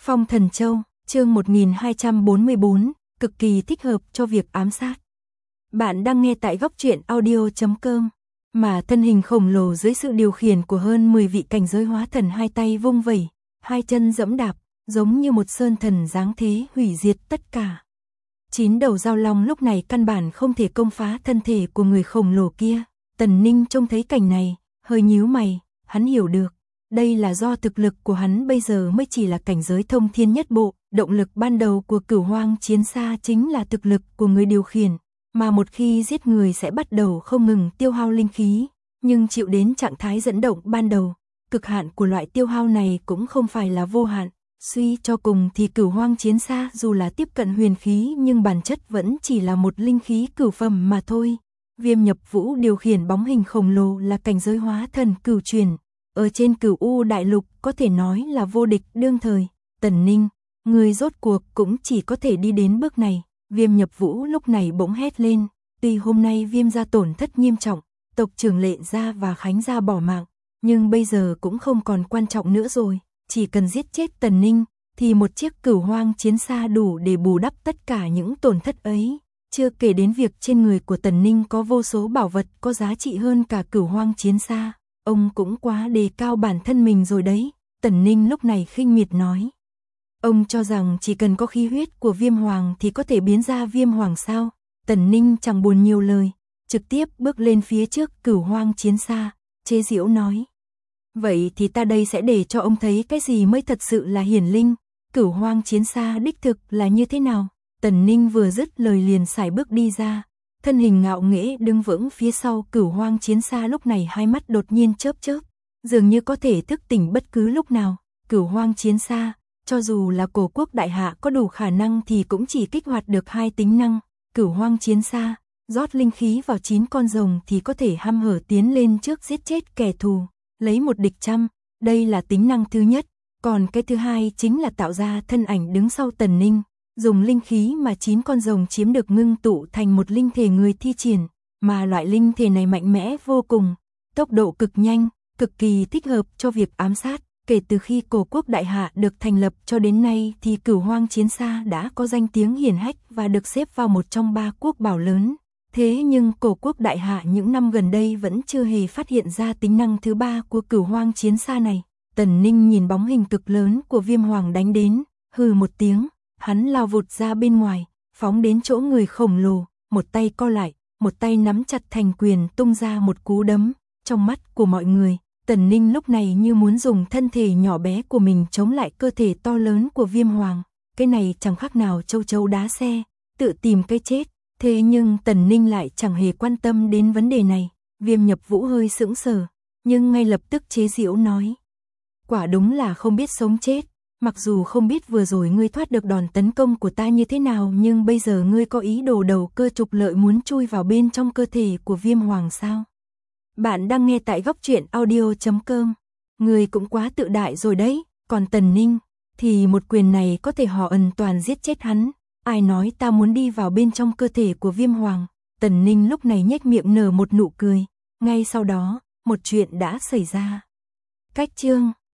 Phong Thần Châu, chương 1244, cực kỳ thích hợp cho việc ám sát. Bạn đang nghe tại góc truyện audio.com, mà thân hình khổng lồ dưới sự điều khiển của hơn 10 vị cảnh giới hóa thần, hai tay vung vẩy, hai chân giẫm đạp, giống như một sơn thần giáng thế hủy diệt tất cả. 9 đầu dao long lúc này căn bản không thể công phá thân thể của người khổng lồ kia. Tần Ninh trông thấy cảnh này, hơi nhíu mày, hắn hiểu được. Đây là do thực lực của hắn bây giờ mới chỉ là cảnh giới thông thiên nhất bộ, động lực ban đầu của Cửu Hoang Chiến Xa chính là thực lực của người điều khiển, mà một khi giết người sẽ bắt đầu không ngừng tiêu hao linh khí, nhưng chịu đến trạng thái dẫn động ban đầu, cực hạn của loại tiêu hao này cũng không phải là vô hạn, suy cho cùng thì Cửu Hoang Chiến Xa dù là tiếp cận huyền khí nhưng bản chất vẫn chỉ là một linh khí cửu phẩm mà thôi. Viêm Nhập Vũ điều khiển bóng hình khổng lồ là cảnh giới hóa thần cửu truyền. Ở trên Cửu U đại lục có thể nói là vô địch đương thời. Tần Ninh, người rốt cuộc cũng chỉ có thể đi đến bước này. Viêm Nhập Vũ lúc này bỗng hét lên. Tuy hôm nay Viêm gia tổn thất nghiêm trọng, tộc trưởng Lệ gia và Khánh gia bỏ mạng, nhưng bây giờ cũng không còn quan trọng nữa rồi. Chỉ cần giết chết Tần Ninh thì một chiếc Cửu Hoang Chiến Xa đủ để bù đắp tất cả những tổn thất ấy. Chưa kể đến việc trên người của Tần Ninh có vô số bảo vật có giá trị hơn cả Cửu Hoang Chiến Xa. Ông cũng quá đề cao bản thân mình rồi đấy. Tần Ninh lúc này khinh miệt nói. Ông cho rằng chỉ cần có khí huyết của Viêm Hoàng thì có thể biến ra Viêm Hoàng sao? Tần Ninh chẳng buồn nhiều lời, trực tiếp bước lên phía trước Cửu Hoang Chiến Xa, chế giễu nói. Vậy thì ta đây sẽ để cho ông thấy cái gì mới thật sự là hiển linh. Cửu Hoang Chiến Xa đích thực là như thế nào? Tần Ninh vừa dứt lời liền sải bước đi ra. Thân hình ngạo nghễ đứng vững phía sau Cửu Hoang Chiến Xa lúc này hai mắt đột nhiên chớp chớp, dường như có thể thức tỉnh bất cứ lúc nào. Cửu Hoang Chiến Xa, cho dù là Cổ Quốc đại hạ có đủ khả năng thì cũng chỉ kích hoạt được 2 tính năng. Cửu Hoang Chiến Xa, rót linh khí vào 9 con rồng thì có thể hăm hở tiến lên trước giết chết kẻ thù, lấy một địch trăm. Đây là tính năng thứ nhất, còn cái thứ hai chính là tạo ra thân ảnh đứng sau Tần Ninh. Dùng linh khí mà 9 con rồng chiếm được ngưng tụ thành một linh thể người thi triển, mà loại linh thể này mạnh mẽ vô cùng, tốc độ cực nhanh, cực kỳ thích hợp cho việc ám sát. Kể từ khi Cổ Quốc đại hạ được thành lập cho đến nay thì Cửu Hoang Chiến Xa đã có danh tiếng hiển hách và được xếp vào một trong 3 quốc bảo lớn. Thế nhưng Cổ Quốc đại hạ những năm gần đây vẫn chưa hề phát hiện ra tính năng thứ 3 của Cửu Hoang Chiến Xa này. Tần Ninh nhìn bóng hình cực lớn của Viêm Hoàng đánh đến, hừ một tiếng. Hắn lao vụt ra bên ngoài, phóng đến chỗ người khổng lồ, một tay co lại, một tay nắm chặt thành quyền tung ra một cú đấm. Trong mắt của mọi người, Tần Ninh lúc này như muốn dùng thân thể nhỏ bé của mình chống lại cơ thể to lớn của Viêm Hoàng. Cái này chẳng khác nào châu chấu đá xe, tự tìm cái chết. Thế nhưng Tần Ninh lại chẳng hề quan tâm đến vấn đề này. Viêm Nhập Vũ hơi sững sờ, nhưng ngay lập tức chế giễu nói. Quả đúng là không biết sống chết. Mặc dù không biết vừa rồi ngươi thoát được đòn tấn công của ta như thế nào, nhưng bây giờ ngươi có ý đồ đầu cơ trục lợi muốn chui vào bên trong cơ thể của Viêm Hoàng sao? Bạn đang nghe tại góc truyện audio.com. Ngươi cũng quá tự đại rồi đấy, còn Tần Ninh thì một quyền này có thể hoàn toàn giết chết hắn. Ai nói ta muốn đi vào bên trong cơ thể của Viêm Hoàng? Tần Ninh lúc này nhếch miệng nở một nụ cười. Ngay sau đó, một chuyện đã xảy ra. Cách chương